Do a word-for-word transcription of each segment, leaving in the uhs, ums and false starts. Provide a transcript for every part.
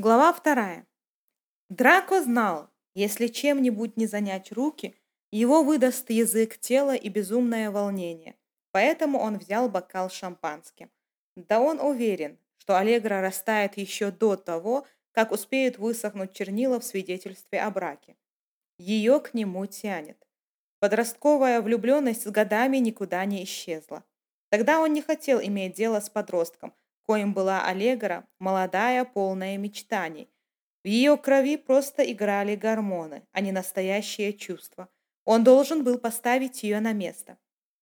Глава вторая. Драко знал, если чем-нибудь не занять руки, его выдаст язык тела и безумное волнение. Поэтому он взял бокал с шампанским. Да он уверен, что Аллегра растает еще до того, как успеют высохнуть чернила в свидетельстве о браке. Ее к нему тянет. Подростковая влюбленность с годами никуда не исчезла. Тогда он не хотел иметь дело с подростком, коим была Аллегра, молодая, полная мечтаний. В ее крови просто играли гормоны, а не настоящее чувство. Он должен был поставить ее на место.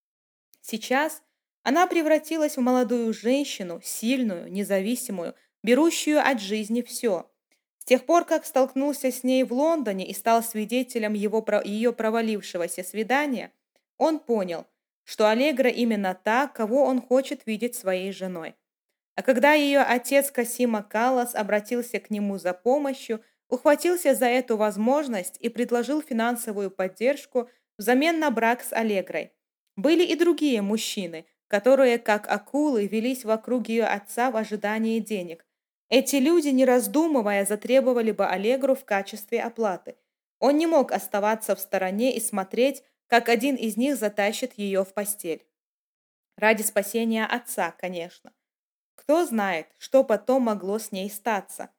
Сейчас она превратилась в молодую женщину, сильную, независимую, берущую от жизни все. С тех пор, как столкнулся с ней в Лондоне и стал свидетелем его, ее провалившегося свидания, он понял, что Аллегра именно та, кого он хочет видеть своей женой. А когда ее отец Касима Каллас обратился к нему за помощью, ухватился за эту возможность и предложил финансовую поддержку взамен на брак с Аллегрой. Были и другие мужчины, которые, как акулы, велись вокруг ее отца в ожидании денег. Эти люди, не раздумывая, затребовали бы Аллегру в качестве оплаты. Он не мог оставаться в стороне и смотреть, как один из них затащит ее в постель. Ради спасения отца, конечно. Кто знает, что потом могло с ней статься.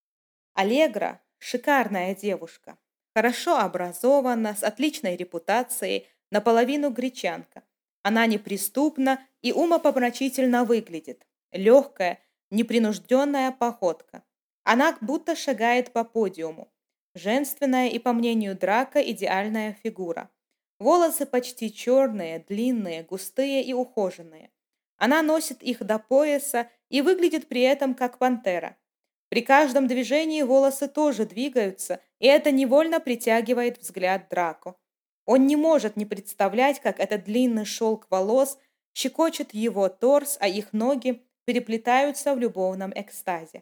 Аллегра – шикарная девушка. Хорошо образована, с отличной репутацией, наполовину гречанка. Она неприступна и умопомрачительно выглядит. Легкая, непринужденная походка. Она будто шагает по подиуму. Женственная и, по мнению Драко, идеальная фигура. Волосы почти черные, длинные, густые и ухоженные. Она носит их до пояса и выглядит при этом как пантера. При каждом движении волосы тоже двигаются, и это невольно притягивает взгляд Драко. Он не может не представлять, как этот длинный шелк волос щекочет его торс, а их ноги переплетаются в любовном экстазе.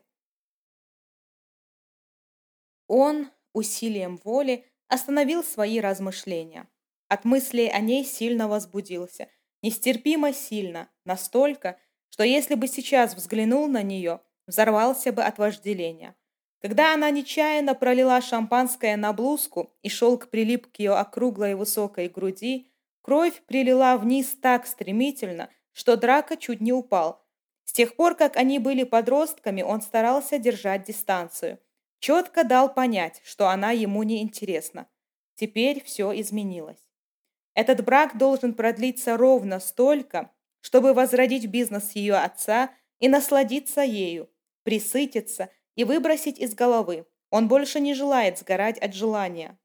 Он усилием воли остановил свои размышления. От мыслей о ней сильно возбудился. Нестерпимо сильно, настолько, что если бы сейчас взглянул на нее, взорвался бы от вожделения. Когда она нечаянно пролила шампанское на блузку, и шелк прилип к ее округлой высокой груди, кровь прилила вниз так стремительно, что Драко чуть не упал. С тех пор, как они были подростками, он старался держать дистанцию. Четко дал понять, что она ему не интересна. Теперь все изменилось. Этот брак должен продлиться ровно столько, чтобы возродить бизнес ее отца и насладиться ею, присытиться и выбросить из головы. Он больше не желает сгорать от желания.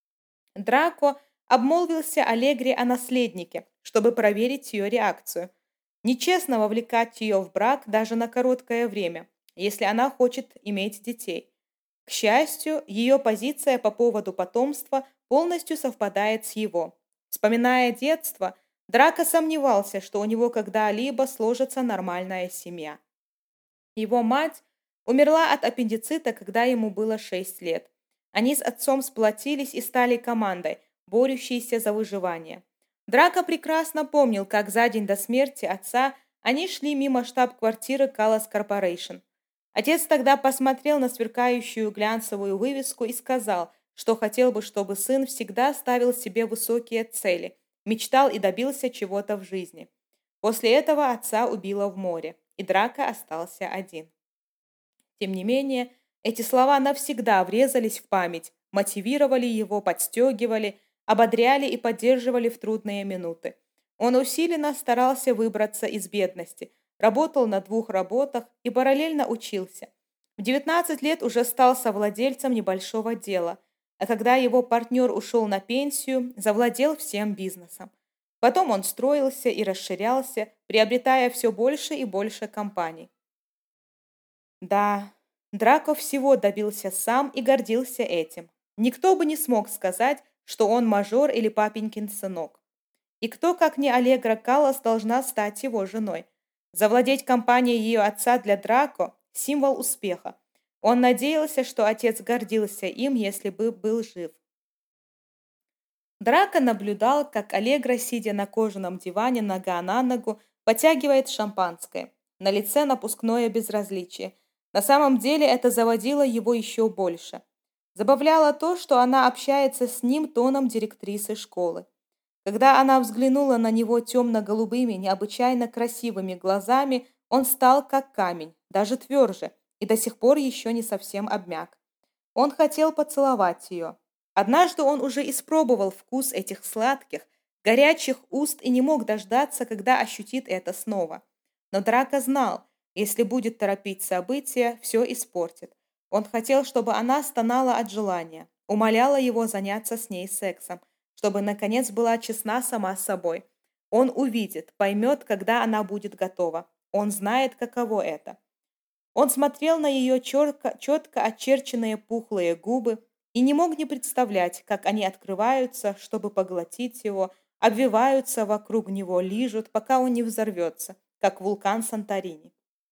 Драко обмолвился Аллегре о наследнике, чтобы проверить ее реакцию. Нечестно вовлекать ее в брак даже на короткое время, если она хочет иметь детей. К счастью, ее позиция по поводу потомства полностью совпадает с его. Вспоминая детство, Драко сомневался, что у него когда-либо сложится нормальная семья. Его мать умерла от аппендицита, когда ему было шесть лет. Они с отцом сплотились и стали командой, борющейся за выживание. Драко прекрасно помнил, как за день до смерти отца они шли мимо штаб-квартиры Каллас Корпорейшн. Отец тогда посмотрел на сверкающую глянцевую вывеску и сказал, что хотел бы, чтобы сын всегда ставил себе высокие цели, мечтал и добился чего-то в жизни. После этого отца убило в море, и Драко остался один. Тем не менее, эти слова навсегда врезались в память, мотивировали его, подстегивали, ободряли и поддерживали в трудные минуты. Он усиленно старался выбраться из бедности, работал на двух работах и параллельно учился. В девятнадцать лет уже стал совладельцем небольшого дела, а когда его партнер ушел на пенсию, завладел всем бизнесом. Потом он строился и расширялся, приобретая все больше и больше компаний. Да, Драко всего добился сам и гордился этим. Никто бы не смог сказать, что он мажор или папенькин сынок. И кто, как не Аллегра Каллас, должна стать его женой? Завладеть компанией ее отца для Драко – символ успеха. Он надеялся, что отец гордился им, если бы был жив. Драко наблюдал, как Аллегра, сидя на кожаном диване нога на ногу, потягивает шампанское. На лице напускное безразличие. На самом деле это заводило его еще больше. Забавляло то, что она общается с ним тоном директрисы школы. Когда она взглянула на него темно-голубыми, необычайно красивыми глазами, он стал как камень, даже тверже, и до сих пор еще не совсем обмяк. Он хотел поцеловать ее. Однажды он уже испробовал вкус этих сладких, горячих уст и не мог дождаться, когда ощутит это снова. Но Драко знал, если будет торопить события, все испортит. Он хотел, чтобы она стонала от желания, умоляла его заняться с ней сексом, чтобы, наконец, была честна сама с собой. Он увидит, поймет, когда она будет готова. Он знает, каково это. Он смотрел на ее четко, четко очерченные пухлые губы и не мог не представлять, как они открываются, чтобы поглотить его, обвиваются вокруг него, лижут, пока он не взорвется, как вулкан Санторини.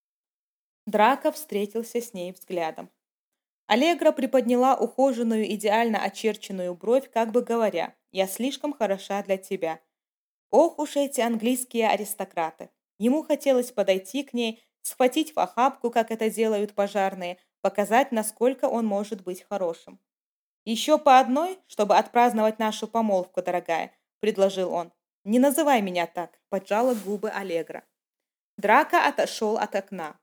Драко встретился с ней взглядом. Аллегра приподняла ухоженную, идеально очерченную бровь, как бы говоря: «Я слишком хороша для тебя». Ох уж эти английские аристократы! Ему хотелось подойти к ней, схватить в охапку, как это делают пожарные, показать, насколько он может быть хорошим. «Еще по одной, чтобы отпраздновать нашу помолвку, дорогая», — предложил он. «Не называй меня так», — поджала губы Аллегра. Драко отошел от окна.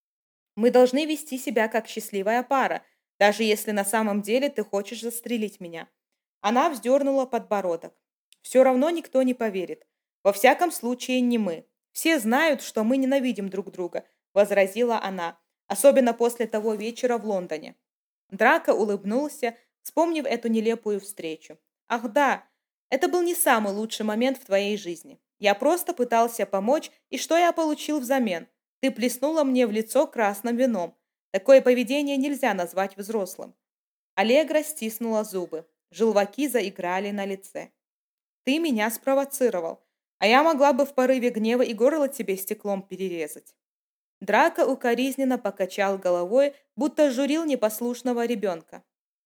«Мы должны вести себя как счастливая пара, даже если на самом деле ты хочешь застрелить меня». Она вздернула подбородок. «Все равно никто не поверит. Во всяком случае, не мы. Все знают, что мы ненавидим друг друга», — возразила она, особенно после того вечера в Лондоне. Драко улыбнулся, вспомнив эту нелепую встречу. «Ах да, это был не самый лучший момент в твоей жизни. Я просто пытался помочь, и что я получил взамен? Ты плеснула мне в лицо красным вином. Такое поведение нельзя назвать взрослым». Аллегра стиснула зубы. Желваки заиграли на лице. «Ты меня спровоцировал, а я могла бы в порыве гнева и горло тебе стеклом перерезать». Драко укоризненно покачал головой, будто журил непослушного ребенка.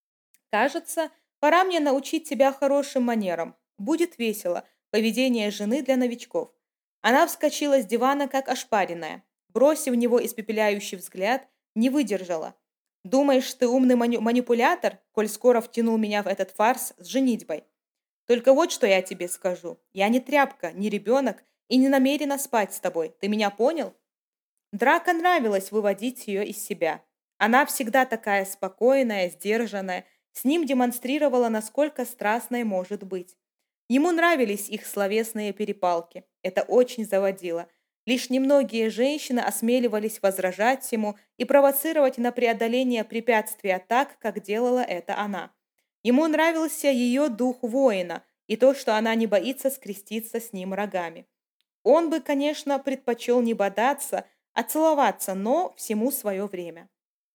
«Кажется, пора мне научить тебя хорошим манерам. Будет весело. Поведение жены для новичков». Она вскочила с дивана, как ошпаренная. Бросив в него испепеляющий взгляд, не выдержала. «Думаешь, ты умный мани- манипулятор, коль скоро втянул меня в этот фарс с женитьбой? Только вот что я тебе скажу. Я не тряпка, не ребенок и не намерена спать с тобой. Ты меня понял?» Драко нравилось выводить ее из себя. Она всегда такая спокойная, сдержанная, с ним демонстрировала, насколько страстной может быть. Ему нравились их словесные перепалки. Это очень заводило. Лишь немногие женщины осмеливались возражать ему и провоцировать на преодоление препятствия так, как делала это она. Ему нравился ее дух воина и то, что она не боится скреститься с ним рогами. Он бы, конечно, предпочел не бодаться, а целоваться, но всему свое время.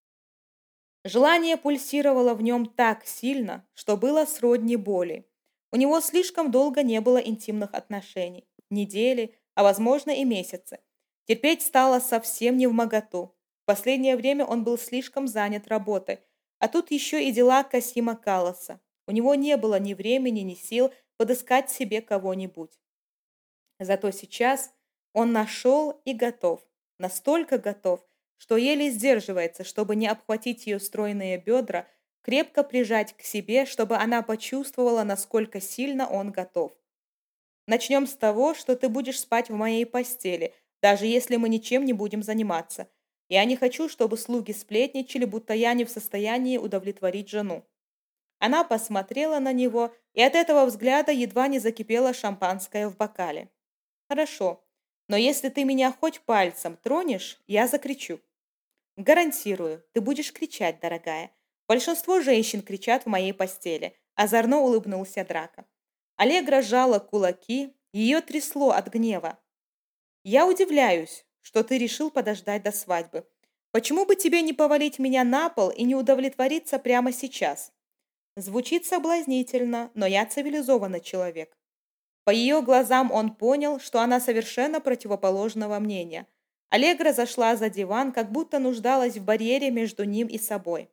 Желание пульсировало в нем так сильно, что было сродни боли. У него слишком долго не было интимных отношений. Недели, а возможно и месяцы. Терпеть стало совсем невмоготу. В последнее время он был слишком занят работой, а тут еще и дела Касима Калласа. У него не было ни времени, ни сил подыскать себе кого-нибудь. Зато сейчас он нашел и готов. Настолько готов, что еле сдерживается, чтобы не обхватить ее стройные бедра, крепко прижать к себе, чтобы она почувствовала, насколько сильно он готов. «Начнем с того, что ты будешь спать в моей постели, даже если мы ничем не будем заниматься. Я не хочу, чтобы слуги сплетничали, будто я не в состоянии удовлетворить жену». Она посмотрела на него, и от этого взгляда едва не закипело шампанское в бокале. «Хорошо, но если ты меня хоть пальцем тронешь, я закричу». «Гарантирую, ты будешь кричать, дорогая. Большинство женщин кричат в моей постели», — озорно улыбнулся Драко. Аллегра сжала кулаки, ее трясло от гнева. «Я удивляюсь, что ты решил подождать до свадьбы. Почему бы тебе не повалить меня на пол и не удовлетвориться прямо сейчас?» Звучит соблазнительно, но я цивилизованный человек. По ее глазам он понял, что она совершенно противоположного мнения. Аллегра зашла за диван, как будто нуждалась в барьере между ним и собой.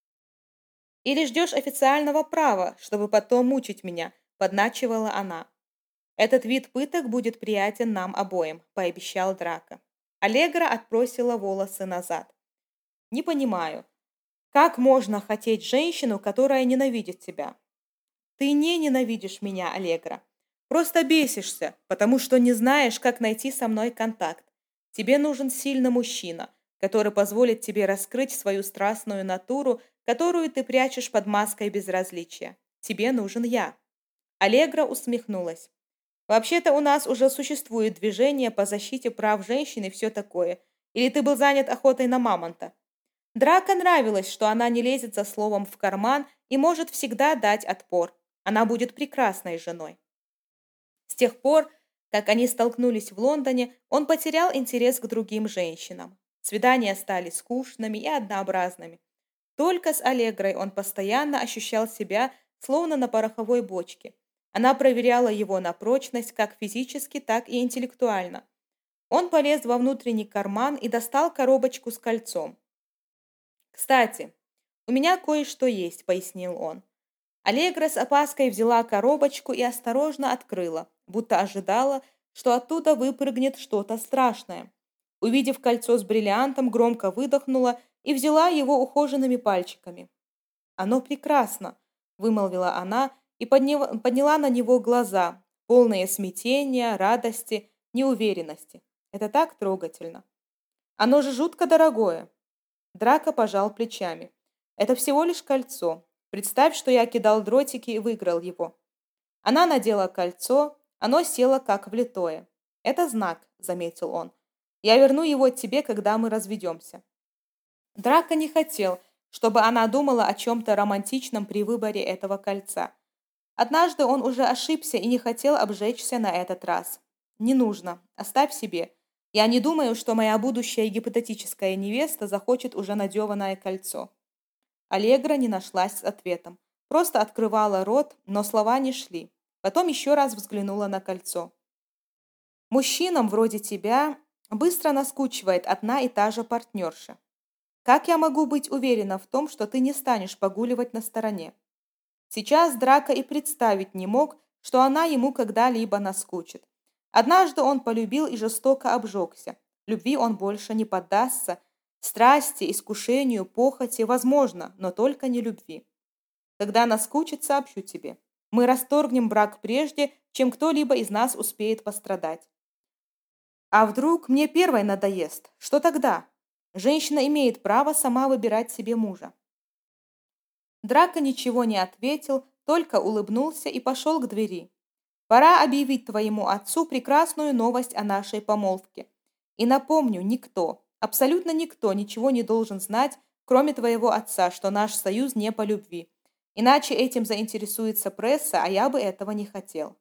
«Или ждешь официального права, чтобы потом мучить меня?» – подначивала она. «Этот вид пыток будет приятен нам обоим», – пообещал Драко. Аллегра отбросила волосы назад. Не понимаю, как можно хотеть женщину, которая ненавидит тебя? Ты не ненавидишь меня, Аллегра. Просто бесишься, потому что не знаешь, как найти со мной контакт. Тебе нужен сильный мужчина, который позволит тебе раскрыть свою страстную натуру, которую ты прячешь под маской безразличия. Тебе нужен я. Аллегра усмехнулась. Вообще-то у нас уже существует движение по защите прав женщин и все такое. Или ты был занят охотой на мамонта? Драко нравилось, что она не лезет за словом в карман и может всегда дать отпор. Она будет прекрасной женой. С тех пор, как они столкнулись в Лондоне, он потерял интерес к другим женщинам. Свидания стали скучными и однообразными. Только с Аллегрой он постоянно ощущал себя, словно на пороховой бочке. Она проверяла его на прочность как физически, так и интеллектуально. Он полез во внутренний карман и достал коробочку с кольцом. «Кстати, у меня кое-что есть», — пояснил он. Аллегра с опаской взяла коробочку и осторожно открыла, будто ожидала, что оттуда выпрыгнет что-то страшное. Увидев кольцо с бриллиантом, громко выдохнула и взяла его ухоженными пальчиками. «Оно прекрасно», — вымолвила она и подняла, подняла на него глаза, полные смятения, радости, неуверенности. «Это так трогательно. Оно же жутко дорогое». Драко пожал плечами. «Это всего лишь кольцо. Представь, что я кидал дротики и выиграл его». Она надела кольцо, оно село как влитое. «Это знак», — заметил он. «Я верну его тебе, когда мы разведемся». Драко не хотел, чтобы она думала о чем-то романтичном при выборе этого кольца. Однажды он уже ошибся и не хотел обжечься на этот раз. «Не нужно. Оставь себе. Я не думаю, что моя будущая гипотетическая невеста захочет уже надеванное кольцо». Аллегра не нашлась с ответом. Просто открывала рот, но слова не шли. Потом еще раз взглянула на кольцо. «Мужчинам вроде тебя быстро наскучивает одна и та же партнерша. Как я могу быть уверена в том, что ты не станешь погуливать на стороне?» Сейчас Драко и представить не мог, что она ему когда-либо наскучит. Однажды он полюбил и жестоко обжегся. Любви он больше не поддастся. Страсти, искушению, похоти возможно, но только не любви. Когда наскучит, сообщу тебе. Мы расторгнем брак прежде, чем кто-либо из нас успеет пострадать. А вдруг мне первой надоест? Что тогда? Женщина имеет право сама выбирать себе мужа. Драко ничего не ответил, только улыбнулся и пошел к двери. «Пора объявить твоему отцу прекрасную новость о нашей помолвке. И напомню, никто, абсолютно никто ничего не должен знать, кроме твоего отца, что наш союз не по любви. Иначе этим заинтересуется пресса, а я бы этого не хотел».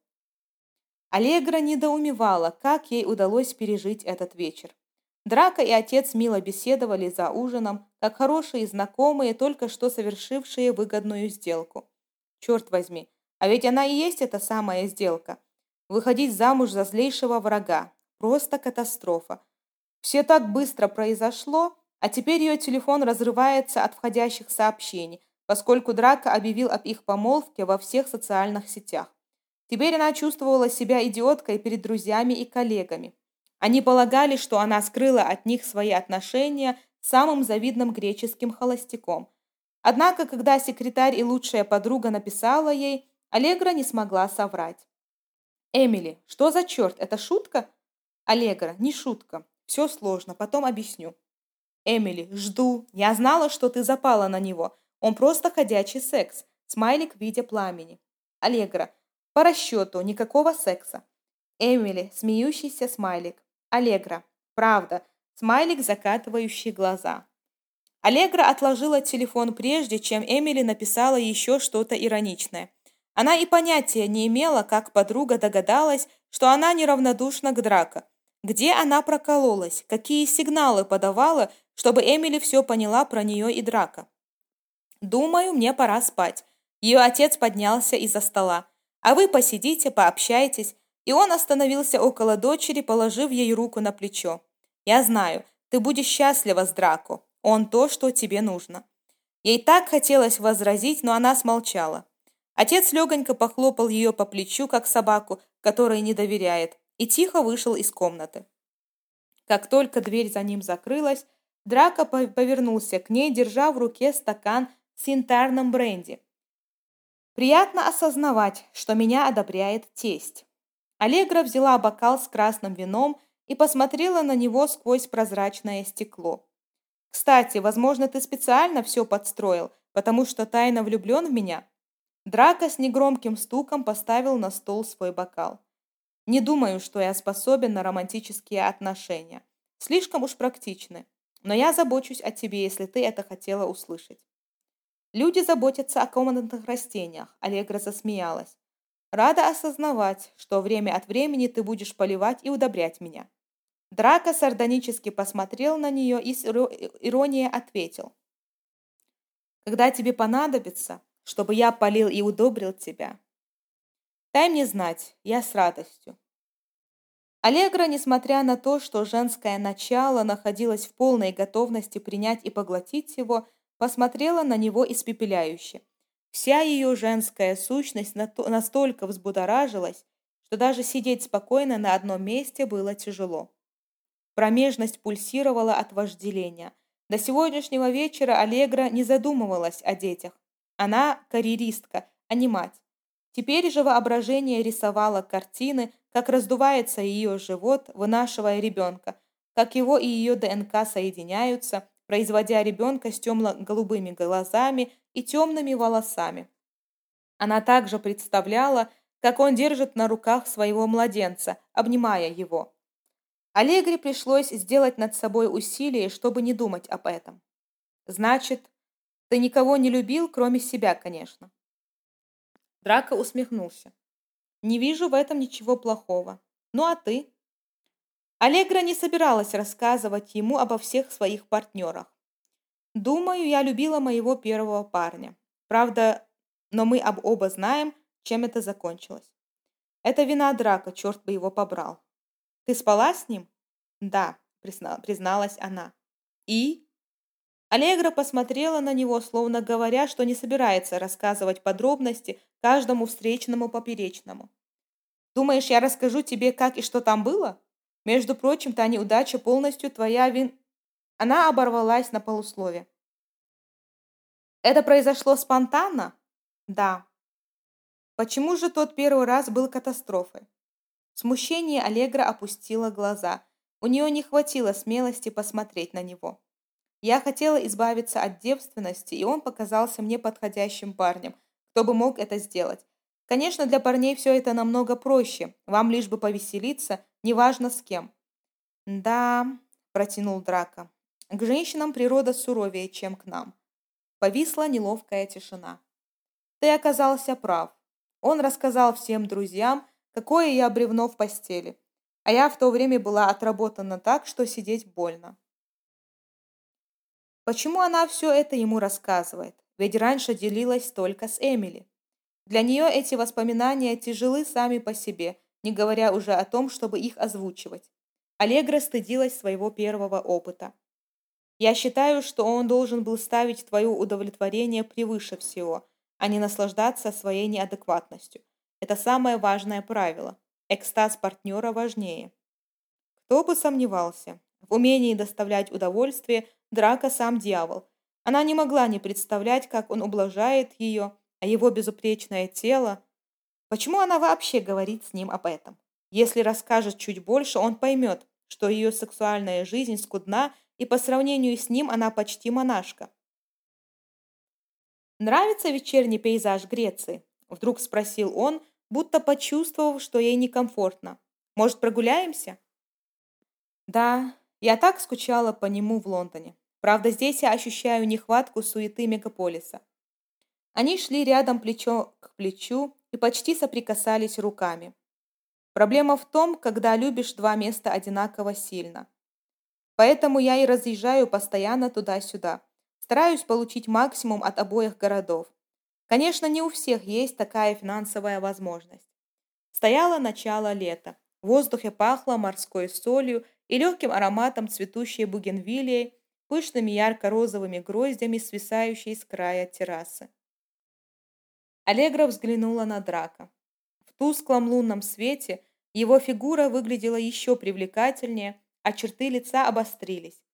Аллегра недоумевала, как ей удалось пережить этот вечер. Драко и отец мило беседовали за ужином, как хорошие знакомые, только что совершившие выгодную сделку. Черт возьми, а ведь она и есть эта самая сделка. Выходить замуж за злейшего врага. Просто катастрофа. Все так быстро произошло, а теперь ее телефон разрывается от входящих сообщений, поскольку Драко объявил об их помолвке во всех социальных сетях. Теперь она чувствовала себя идиоткой перед друзьями и коллегами. Они полагали, что она скрыла от них свои отношения с самым завидным греческим холостяком. Однако, когда секретарь и лучшая подруга написала ей, Аллегра не смогла соврать. «Эмили, что за черт, это шутка?» «Аллегра, не шутка. Все сложно, потом объясню». «Эмили, жду. Я знала, что ты запала на него. Он просто ходячий секс. Смайлик в виде пламени». «Аллегра, по расчету, никакого секса». «Эмили, смеющийся смайлик». «Аллегра, правда». Смайлик, закатывающий глаза. Аллегра отложила телефон прежде, чем Эмили написала еще что-то ироничное. Она и понятия не имела, как подруга догадалась, что она неравнодушна к Драко. Где она прокололась, какие сигналы подавала, чтобы Эмили все поняла про нее и Драко. «Думаю, мне пора спать». Ее отец поднялся из-за стола. «А вы посидите, пообщайтесь». И он остановился около дочери, положив ей руку на плечо. «Я знаю, ты будешь счастлива с Драко. Он то, что тебе нужно». Ей так хотелось возразить, но она смолчала. Отец легонько похлопал ее по плечу, как собаку, которой не доверяет, и тихо вышел из комнаты. Как только дверь за ним закрылась, Драко по- повернулся к ней, держа в руке стакан с янтарным бренди. «Приятно осознавать, что меня одобряет тесть». Аллегра взяла бокал с красным вином и посмотрела на него сквозь прозрачное стекло. «Кстати, возможно, ты специально все подстроил, потому что тайно влюблен в меня?» Драко с негромким стуком поставил на стол свой бокал. «Не думаю, что я способен на романтические отношения. Слишком уж практичны. Но я забочусь о тебе, если ты это хотела услышать». «Люди заботятся о комнатных растениях», — Аллегра засмеялась. «Рада осознавать, что время от времени ты будешь поливать и удобрять меня». Драко сардонически посмотрел на нее и с иро- иронией ответил. «Когда тебе понадобится, чтобы я полил и удобрил тебя, дай мне знать, я с радостью». Аллегра, несмотря на то, что женское начало находилось в полной готовности принять и поглотить его, посмотрела на него испепеляюще. Вся ее женская сущность нато- настолько взбудоражилась, что даже сидеть спокойно на одном месте было тяжело. Промежность пульсировала от вожделения. До сегодняшнего вечера Аллегра не задумывалась о детях. Она карьеристка, а не мать. Теперь же воображение рисовало картины, как раздувается ее живот, вынашивая ребенка, как его и ее ДНК соединяются, производя ребенка с темно-голубыми глазами и темными волосами. Она также представляла, как он держит на руках своего младенца, обнимая его. Аллегре пришлось сделать над собой усилие, чтобы не думать об этом. «Значит, ты никого не любил, кроме себя, конечно». Драко усмехнулся. «Не вижу в этом ничего плохого. Ну а ты?» Аллегра не собиралась рассказывать ему обо всех своих партнерах. «Думаю, я любила моего первого парня. Правда, но мы об оба знаем, чем это закончилось. Это вина Драко, черт бы его побрал. Ты спала с ним?» «Да», призна- призналась она. «И?» Аллегра посмотрела на него, словно говоря, что не собирается рассказывать подробности каждому встречному поперечному. «Думаешь, я расскажу тебе, как и что там было? Между прочим, та неудача полностью твоя вин...» Она оборвалась на полуслове. «Это произошло спонтанно?» «Да». «Почему же тот первый раз был катастрофой?» В смущении Аллегра опустила глаза. У нее не хватило смелости посмотреть на него. «Я хотела избавиться от девственности, и он показался мне подходящим парнем, кто бы мог это сделать. Конечно, для парней все это намного проще, вам лишь бы повеселиться, неважно с кем». «Да», — протянул Драко, — «к женщинам природа суровее, чем к нам». Повисла неловкая тишина. «Ты оказался прав. Он рассказал всем друзьям, какое я бревно в постели, а я в то время была отработана так, что сидеть больно». Почему она все это ему рассказывает? Ведь раньше делилась только с Эмили. Для нее эти воспоминания тяжелы сами по себе, не говоря уже о том, чтобы их озвучивать. Аллегра стыдилась своего первого опыта. «Я считаю, что он должен был ставить твое удовлетворение превыше всего, а не наслаждаться своей неадекватностью. Это самое важное правило. Экстаз партнера важнее». Кто бы сомневался. В умении доставлять удовольствие Драко сам дьявол. Она не могла не представлять, как он ублажает ее, а его безупречное тело. Почему она вообще говорит с ним об этом? Если расскажет чуть больше, он поймет, что ее сексуальная жизнь скудна, и по сравнению с ним она почти монашка. «Нравится вечерний пейзаж Греции?» — вдруг спросил он, будто почувствовав, что ей некомфортно. «Может, прогуляемся?» «Да, я так скучала по нему в Лондоне. Правда, здесь я ощущаю нехватку суеты мегаполиса». Они шли рядом плечо к плечу и почти соприкасались руками. Проблема в том, когда любишь два места одинаково сильно. Поэтому я и разъезжаю постоянно туда-сюда. Стараюсь получить максимум от обоих городов. Конечно, не у всех есть такая финансовая возможность. Стояло начало лета. В воздухе пахло морской солью и легким ароматом цветущей бугенвиллии, пышными ярко-розовыми гроздями, свисающей с края террасы. Аллегра взглянула на Драко. В тусклом лунном свете его фигура выглядела еще привлекательнее, а черты лица обострились.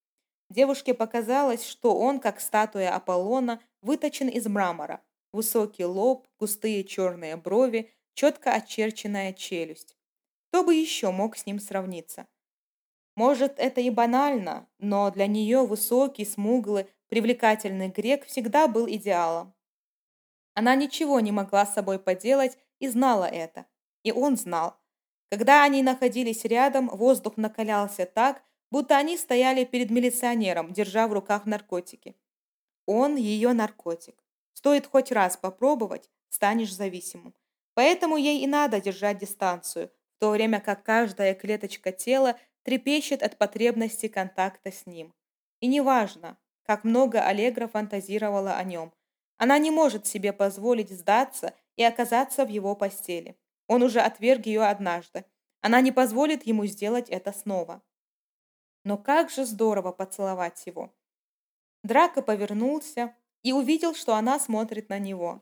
Девушке показалось, что он, как статуя Аполлона, выточен из мрамора. Высокий лоб, густые черные брови, четко очерченная челюсть. Кто бы еще мог с ним сравниться? Может, это и банально, но для нее высокий, смуглый, привлекательный грек всегда был идеалом. Она ничего не могла с собой поделать и знала это. И он знал. Когда они находились рядом, воздух накалялся так, будто они стояли перед милиционером, держа в руках наркотики. Он ее наркотик. Стоит хоть раз попробовать, станешь зависимым. Поэтому ей и надо держать дистанцию, в то время как каждая клеточка тела трепещет от потребности контакта с ним. И неважно, как много Аллегра фантазировала о нем, она не может себе позволить сдаться и оказаться в его постели. Он уже отверг ее однажды. Она не позволит ему сделать это снова. Но как же здорово поцеловать его. Драко повернулся и увидел, что она смотрит на него.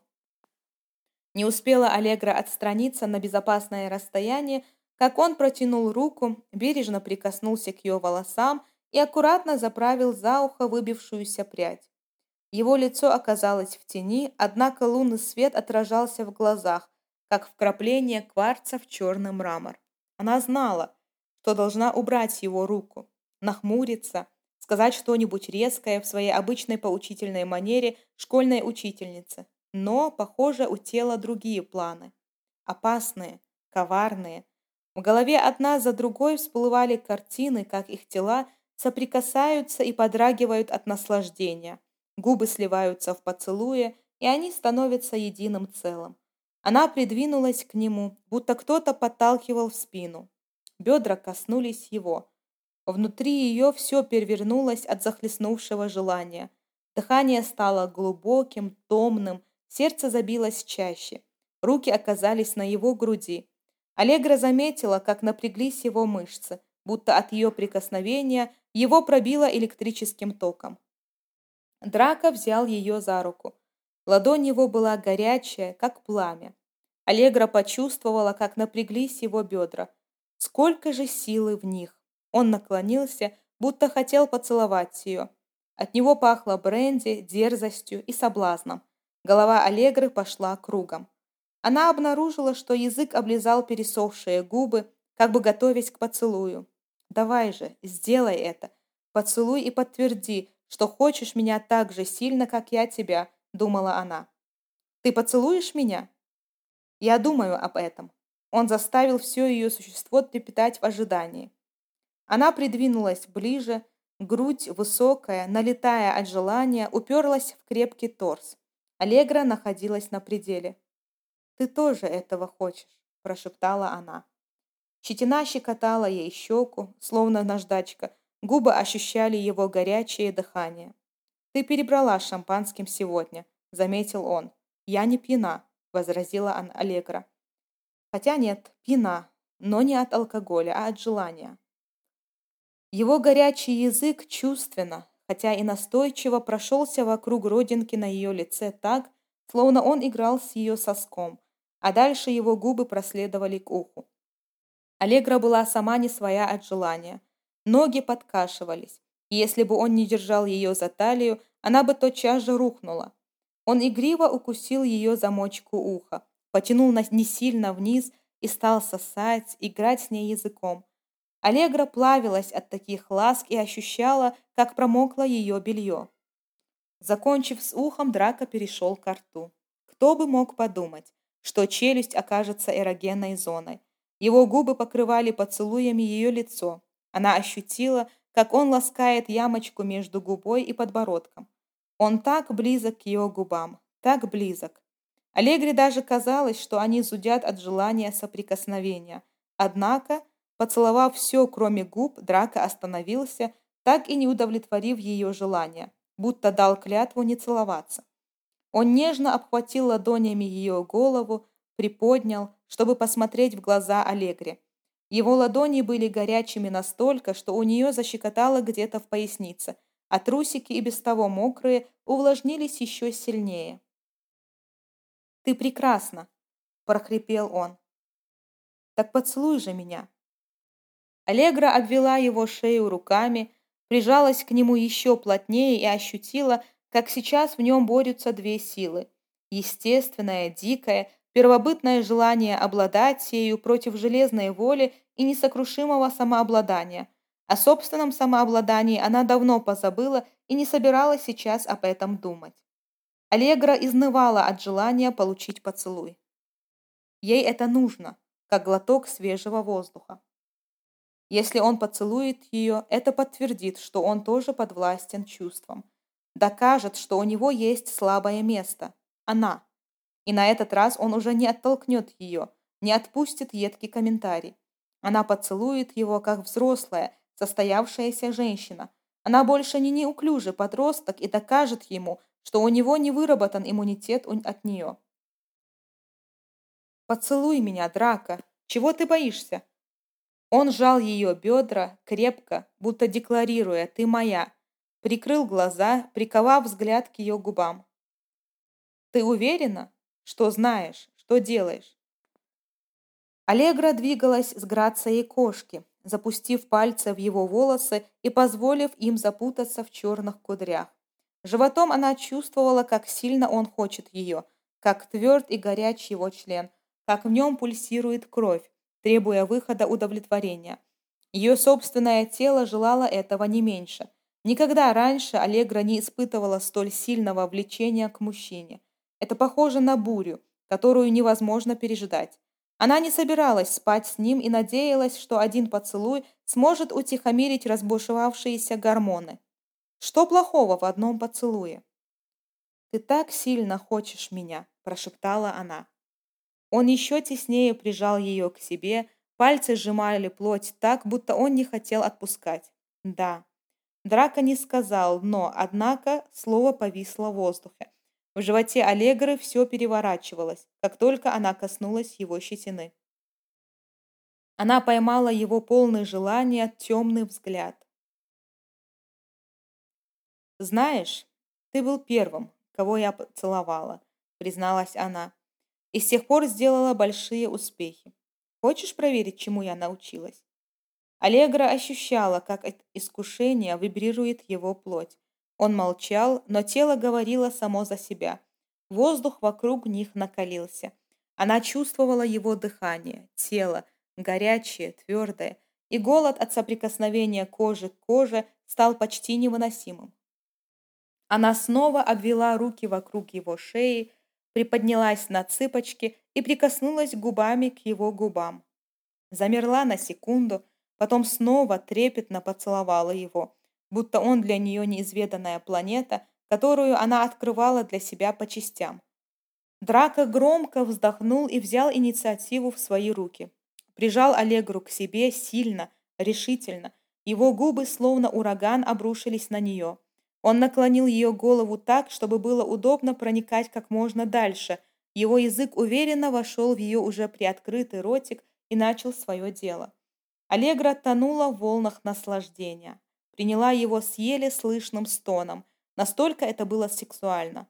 Не успела Аллегра отстраниться на безопасное расстояние, как он протянул руку, бережно прикоснулся к ее волосам и аккуратно заправил за ухо выбившуюся прядь. Его лицо оказалось в тени, однако лунный свет отражался в глазах, как вкрапление кварца в черный мрамор. Она знала, что должна убрать его руку, нахмуриться, сказать что-нибудь резкое в своей обычной поучительной манере школьной учительницы. Но, похоже, у тела другие планы. Опасные, коварные. В голове одна за другой всплывали картины, как их тела соприкасаются и подрагивают от наслаждения. Губы сливаются в поцелуе, и они становятся единым целым. Она придвинулась к нему, будто кто-то подталкивал в спину. Бедра коснулись его. Внутри ее все перевернулось от захлестнувшего желания. Дыхание стало глубоким, томным, сердце забилось чаще. Руки оказались на его груди. Аллегра заметила, как напряглись его мышцы, будто от ее прикосновения его пробило электрическим током. Драко взял ее за руку. Ладонь его была горячая, как пламя. Аллегра почувствовала, как напряглись его бедра. Сколько же силы в них! Он наклонился, будто хотел поцеловать ее. От него пахло бренди, дерзостью и соблазном. Голова Аллегры пошла кругом. Она обнаружила, что язык облизал пересохшие губы, как бы готовясь к поцелую. «Давай же, сделай это. Поцелуй и подтверди, что хочешь меня так же сильно, как я тебя», — думала она. «Ты поцелуешь меня?» «Я думаю об этом». Он заставил все ее существо трепетать в ожидании. Она придвинулась ближе, грудь высокая, налитая от желания, уперлась в крепкий торс. Аллегра находилась на пределе. «Ты тоже этого хочешь», – прошептала она. Щетина щекотала ей щеку, словно наждачка, губы ощущали его горячее дыхание. «Ты перебрала с шампанским сегодня», – заметил он. «Я не пьяна», – возразила Ан Аллегра. «Хотя нет, пьяна, но не от алкоголя, а от желания». Его горячий язык чувственно, хотя и настойчиво прошелся вокруг родинки на ее лице так, словно он играл с ее соском, а дальше его губы проследовали к уху. Аллегра была сама не своя от желания. Ноги подкашивались, и если бы он не держал ее за талию, она бы тотчас же рухнула. Он игриво укусил ее замочку уха, потянул не сильно вниз и стал сосать, играть с ней языком. Аллегра плавилась от таких ласк и ощущала, как промокло ее белье. Закончив с ухом, Драко перешел к рту. Кто бы мог подумать, что челюсть окажется эрогенной зоной. Его губы покрывали поцелуями ее лицо. Она ощутила, как он ласкает ямочку между губой и подбородком. Он так близок к ее губам, так близок. Аллегре даже казалось, что они зудят от желания соприкосновения. Однако, поцеловав все, кроме губ, Драко остановился, так и не удовлетворив ее желание, будто дал клятву не целоваться. Он нежно обхватил ладонями ее голову, приподнял, чтобы посмотреть в глаза Аллегре. Его ладони были горячими настолько, что у нее защекотало где-то в пояснице, а трусики, и без того мокрые, увлажнились еще сильнее. «Ты прекрасна!» – прохрипел он. «Так поцелуй же меня!» Аллегра обвела его шею руками, прижалась к нему еще плотнее и ощутила, как сейчас в нем борются две силы. Естественное, дикое, первобытное желание обладать ею против железной воли и несокрушимого самообладания. О собственном самообладании она давно позабыла и не собиралась сейчас об этом думать. Аллегра изнывала от желания получить поцелуй. Ей это нужно, как глоток свежего воздуха. Если он поцелует ее, это подтвердит, что он тоже подвластен чувствам. Докажет, что у него есть слабое место– она. И на этот раз он уже не оттолкнет ее, не отпустит едкий комментарий. Она поцелует его, как взрослая, состоявшаяся женщина. Она больше не неуклюжий подросток и докажет ему, что у него не выработан иммунитет от нее. «Поцелуй меня, Драко! Чего ты боишься?» Он сжал ее бедра крепко, будто декларируя «ты моя», прикрыл глаза, приковав взгляд к ее губам. «Ты уверена, что знаешь, что делаешь?» Аллегра двигалась с грацией кошки, запустив пальцы в его волосы и позволив им запутаться в черных кудрях. Животом она чувствовала, как сильно он хочет ее, как тверд и горяч его член, как в нем пульсирует кровь, требуя выхода удовлетворения. Ее собственное тело желало этого не меньше. Никогда раньше Аллегра не испытывала столь сильного влечения к мужчине. Это похоже на бурю, которую невозможно переждать. Она не собиралась спать с ним и надеялась, что один поцелуй сможет утихомирить разбушевавшиеся гормоны. Что плохого в одном поцелуе? «Ты так сильно хочешь меня», – прошептала она. Он еще теснее прижал ее к себе, пальцы сжимали плоть так, будто он не хотел отпускать. «Да». Драко не сказал, но, однако, слово повисло в воздухе. В животе Аллегры все переворачивалось, как только она коснулась его щетины. Она поймала его полный желания темный взгляд. «Знаешь, ты был первым, кого я поцеловала», — призналась она, «и с тех пор сделала большие успехи. Хочешь проверить, чему я научилась?» Аллегра ощущала, как от искушения вибрирует его плоть. Он молчал, но тело говорило само за себя. Воздух вокруг них накалился. Она чувствовала его дыхание, тело, горячее, твердое, и голод от соприкосновения кожи к коже стал почти невыносимым. Она снова обвела руки вокруг его шеи, приподнялась на цыпочки и прикоснулась губами к его губам. Замерла на секунду, потом снова трепетно поцеловала его, будто он для нее неизведанная планета, которую она открывала для себя по частям. Драко громко вздохнул и взял инициативу в свои руки. Прижал Аллегру к себе сильно, решительно. Его губы, словно ураган, обрушились на нее. Он наклонил ее голову так, чтобы было удобно проникать как можно дальше. Его язык уверенно вошел в ее уже приоткрытый ротик и начал свое дело. Аллегра тонула в волнах наслаждения. Приняла его с еле слышным стоном. Настолько это было сексуально.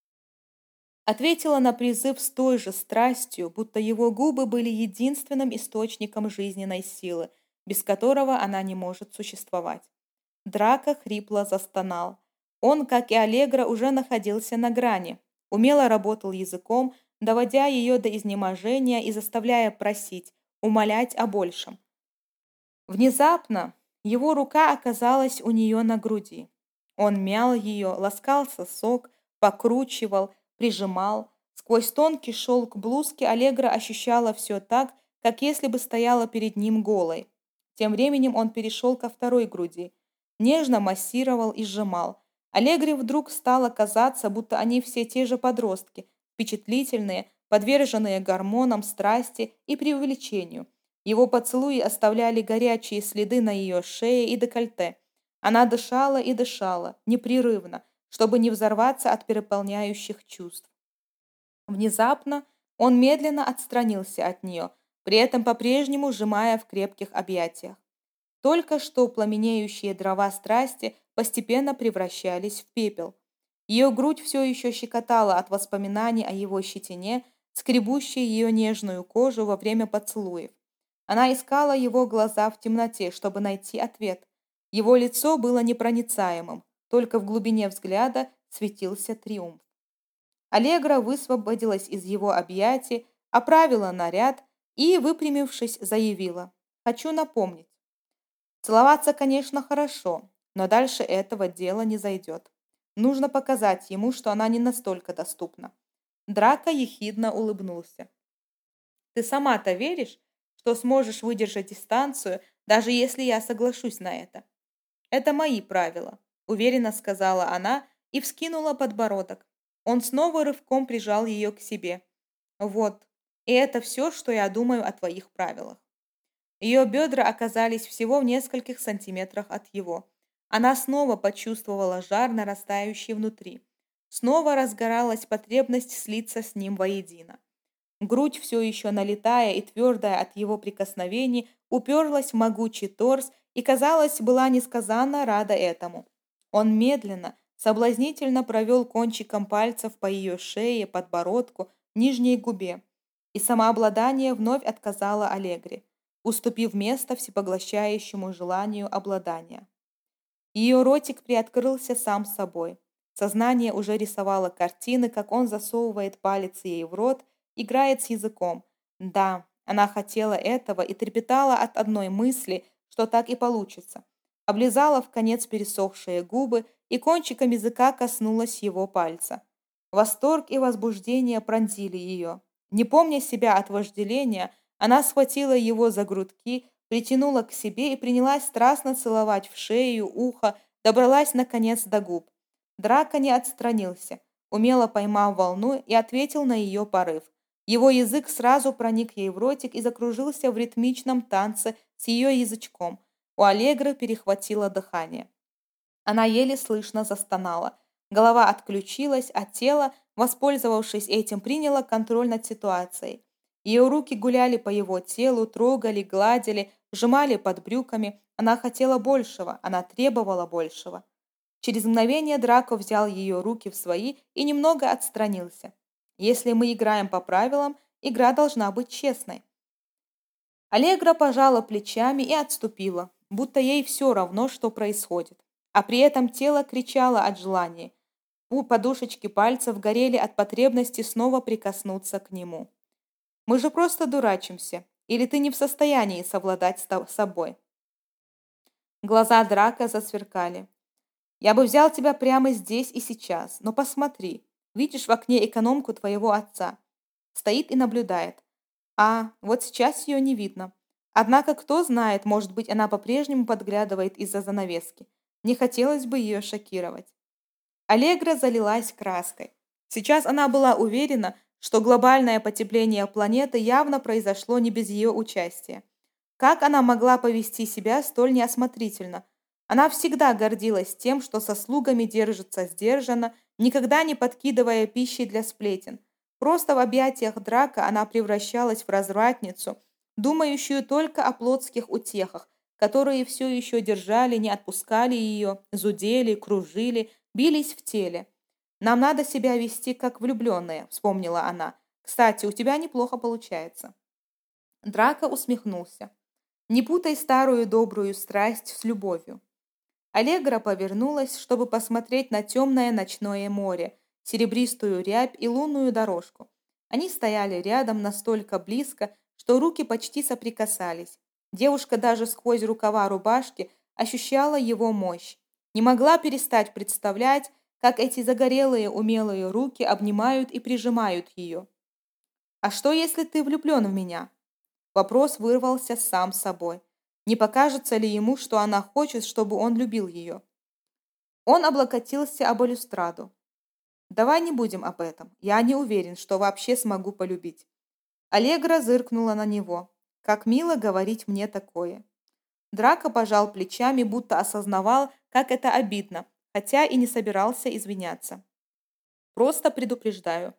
Ответила на призыв с той же страстью, будто его губы были единственным источником жизненной силы, без которого она не может существовать. Драко хрипло застонал. Он, как и Аллегра, уже находился на грани. Умело работал языком, доводя ее до изнеможения и заставляя просить, умолять о большем. Внезапно его рука оказалась у нее на груди. Он мял ее, ласкал сосок, покручивал, прижимал. Сквозь тонкий шелк блузки Аллегра ощущала все так, как если бы стояла перед ним голой. Тем временем он перешел ко второй груди. Нежно массировал и сжимал. Аллегре вдруг стало казаться, будто они все те же подростки, впечатлительные, подверженные гормонам страсти и преувеличению. Его поцелуи оставляли горячие следы на ее шее и декольте. Она дышала и дышала, непрерывно, чтобы не взорваться от переполняющих чувств. Внезапно он медленно отстранился от нее, при этом по-прежнему сжимая в крепких объятиях. Только что пламенеющие дрова страсти постепенно превращались в пепел. Ее грудь все еще щекотала от воспоминаний о его щетине, скребущей ее нежную кожу во время поцелуев. Она искала его глаза в темноте, чтобы найти ответ. Его лицо было непроницаемым, только в глубине взгляда светился триумф. Аллегра высвободилась из его объятий, оправила наряд и, выпрямившись, заявила: «Хочу напомнить. Целоваться, конечно, хорошо, но дальше этого дело не зайдет. Нужно показать ему, что она не настолько доступна». Драко ехидно улыбнулся. «Ты сама-то веришь, что сможешь выдержать дистанцию, даже если я соглашусь на это?» «Это мои правила», — уверенно сказала она и вскинула подбородок. Он снова рывком прижал ее к себе. «Вот, и это все, что я думаю о твоих правилах». Ее бедра оказались всего в нескольких сантиметрах от его. Она снова почувствовала жар, нарастающий внутри. Снова разгоралась потребность слиться с ним воедино. Грудь, все еще налитая и твердая от его прикосновений, уперлась в могучий торс и, казалось, была несказанно рада этому. Он медленно, соблазнительно провел кончиком пальцев по ее шее, подбородку, нижней губе. И самообладание вновь отказало Аллегре, уступив место всепоглощающему желанию обладания. Ее ротик приоткрылся сам собой. Сознание уже рисовало картины, как он засовывает палец ей в рот, играет с языком. Да, она хотела этого и трепетала от одной мысли, что так и получится. Облизала вконец пересохшие губы и кончиком языка коснулась его пальца. Восторг и возбуждение пронзили ее. Не помня себя от вожделения, она схватила его за грудки, притянула к себе и принялась страстно целовать в шею, ухо, добралась, наконец, до губ. Драко не отстранился, умело поймав волну и ответил на ее порыв. Его язык сразу проник ей в ротик и закружился в ритмичном танце с ее язычком. У Аллегры перехватило дыхание. Она еле слышно застонала. Голова отключилась, а тело, воспользовавшись этим, приняло контроль над ситуацией. Ее руки гуляли по его телу, трогали, гладили, сжимали под брюками. Она хотела большего, она требовала большего. Через мгновение Драко взял ее руки в свои и немного отстранился. «Если мы играем по правилам, игра должна быть честной». Аллегра пожала плечами и отступила, будто ей все равно, что происходит. А при этом тело кричало от желания. У подушечки пальцев горели от потребности снова прикоснуться к нему. «Мы же просто дурачимся. Или ты не в состоянии совладать с собой?» Глаза Драко засверкали. «Я бы взял тебя прямо здесь и сейчас, но посмотри. Видишь в окне экономку твоего отца? Стоит и наблюдает. А, вот сейчас ее не видно. Однако, кто знает, может быть, она по-прежнему подглядывает из-за занавески. Не хотелось бы ее шокировать». Аллегра залилась краской. Сейчас она была уверена, что глобальное потепление планеты явно произошло не без ее участия. Как она могла повести себя столь неосмотрительно? Она всегда гордилась тем, что со слугами держится сдержанно, никогда не подкидывая пищи для сплетен. Просто в объятиях Драко она превращалась в развратницу, думающую только о плотских утехах, которые все еще держали, не отпускали ее, зудели, кружили, бились в теле. «Нам надо себя вести как влюбленные», — вспомнила она. «Кстати, у тебя неплохо получается». Драко усмехнулся. «Не путай старую добрую страсть с любовью». Аллегра повернулась, чтобы посмотреть на темное ночное море, серебристую рябь и лунную дорожку. Они стояли рядом настолько близко, что руки почти соприкасались. Девушка даже сквозь рукава рубашки ощущала его мощь. Не могла перестать представлять, как эти загорелые умелые руки обнимают и прижимают ее. «А что, если ты влюблен в меня?» Вопрос вырвался сам собой. Не покажется ли ему, что она хочет, чтобы он любил ее? Он облокотился об балюстраду. «Давай не будем об этом. Я не уверен, что вообще смогу полюбить». Аллегра зыркнула на него. «Как мило говорить мне такое». Драко пожал плечами, будто осознавал, как это обидно, хотя и не собирался извиняться. «Просто предупреждаю».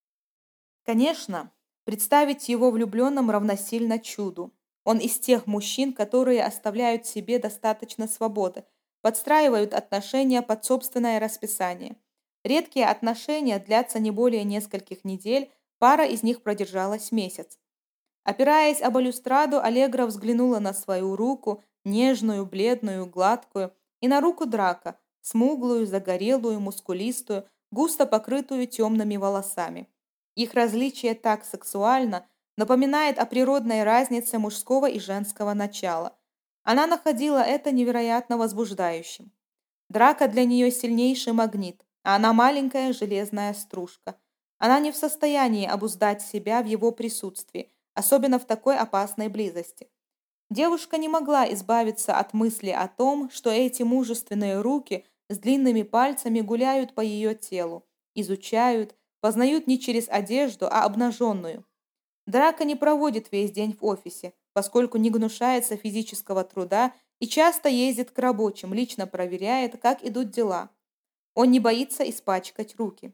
Конечно, представить его влюбленным равносильно чуду. Он из тех мужчин, которые оставляют себе достаточно свободы, подстраивают отношения под собственное расписание. Редкие отношения длятся не более нескольких недель, пара из них продержалась месяц. Опираясь об балюстраду, Аллегра взглянула на свою руку, нежную, бледную, гладкую, и на руку Драка, смуглую, загорелую, мускулистую, густо покрытую темными волосами. Их различие так сексуально напоминает о природной разнице мужского и женского начала. Она находила это невероятно возбуждающим. Драка для нее сильнейший магнит, а она маленькая железная стружка. Она не в состоянии обуздать себя в его присутствии, особенно в такой опасной близости. Девушка не могла избавиться от мысли о том, что эти мужественные руки с длинными пальцами гуляют по ее телу, изучают, познают не через одежду, а обнаженную. Драка не проводит весь день в офисе, поскольку не гнушается физического труда и часто ездит к рабочим, лично проверяет, как идут дела. Он не боится испачкать руки.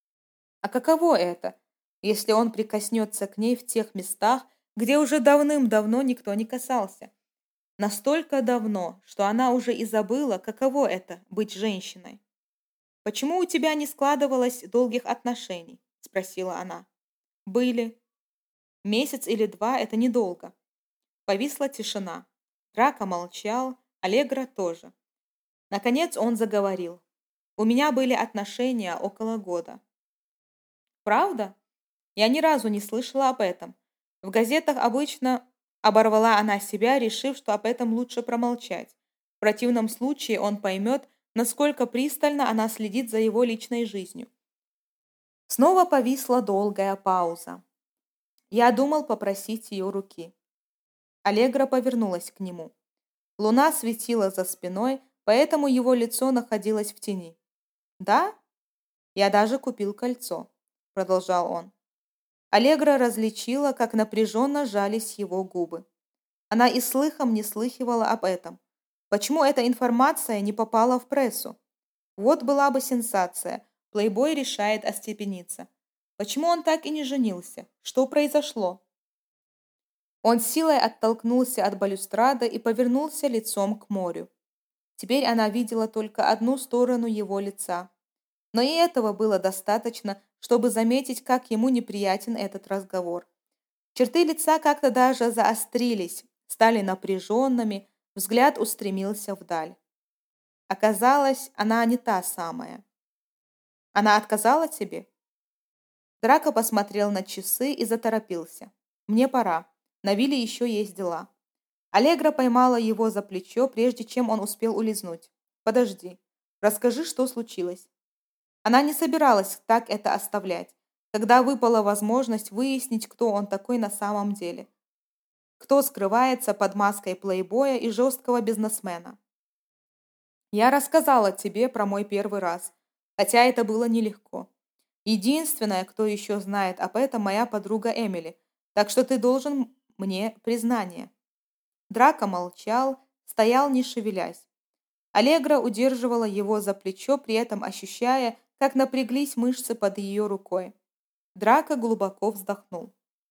А каково это, если он прикоснется к ней в тех местах, где уже давным-давно никто не касался? Настолько давно, что она уже и забыла, каково это быть женщиной. «Почему у тебя не складывалось долгих отношений?» – спросила она. «Были. Месяц или два – это недолго». Повисла тишина. Драко молчал, Аллегро тоже. Наконец он заговорил. «У меня были отношения около года». «Правда? Я ни разу не слышала об этом. В газетах обычно...» Оборвала она себя, решив, что об этом лучше промолчать. В противном случае он поймет, насколько пристально она следит за его личной жизнью. Снова повисла долгая пауза. Я думал попросить ее руки. Аллегра повернулась к нему. Луна светила за спиной, поэтому его лицо находилось в тени. «Да? Я даже купил кольцо», — продолжал он. Аллегра различила, как напряженно жались его губы. Она и слыхом не слыхивала об этом. Почему эта информация не попала в прессу? Вот была бы сенсация. Плейбой решает остепениться. Почему он так и не женился? Что произошло? Он силой оттолкнулся от балюстрады и повернулся лицом к морю. Теперь она видела только одну сторону его лица. Но и этого было достаточно, чтобы заметить, как ему неприятен этот разговор. Черты лица как-то даже заострились, стали напряженными, взгляд устремился вдаль. Оказалось, она не та самая. Она отказала тебе? Драко посмотрел на часы и заторопился. Мне пора. На вилле еще есть дела. Аллегра поймала его за плечо, прежде чем он успел улизнуть. Подожди. Расскажи, что случилось. Она не собиралась так это оставлять, когда выпала возможность выяснить, кто он такой на самом деле. Кто скрывается под маской плейбоя и жесткого бизнесмена. Я рассказала тебе про мой первый раз, хотя это было нелегко. Единственная, кто еще знает об этом, моя подруга Эмили, так что ты должен мне признание. Драко молчал, стоял не шевелясь. Аллегра удерживала его за плечо, при этом ощущая, как напряглись мышцы под ее рукой. Драко глубоко вздохнул.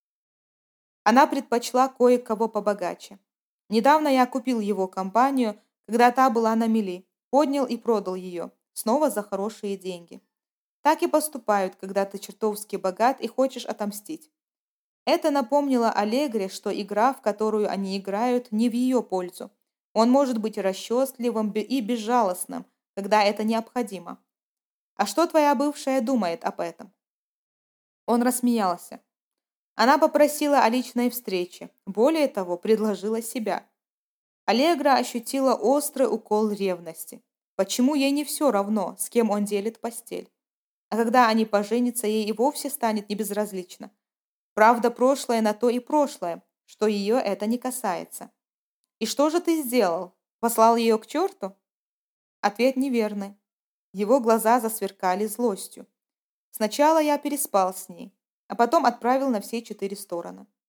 Она предпочла кое-кого побогаче. Недавно я купил его компанию, когда та была на мели, поднял и продал ее, снова за хорошие деньги. Так и поступают, когда ты чертовски богат и хочешь отомстить. Это напомнило Аллегре, что игра, в которую они играют, не в ее пользу. Он может быть расчетливым и безжалостным, когда это необходимо. А что твоя бывшая думает об этом? Он рассмеялся. Она попросила о личной встрече, более того, предложила себя. Аллегра ощутила острый укол ревности. Почему ей не все равно, с кем он делит постель? А когда они поженятся, ей и вовсе станет небезразлично. Правда, прошлое на то и прошлое, что ее это не касается. И что же ты сделал? Послал ее к черту? Ответ неверный. Его глаза засверкали злостью. Сначала я переспал с ней, а потом отправил на все четыре стороны.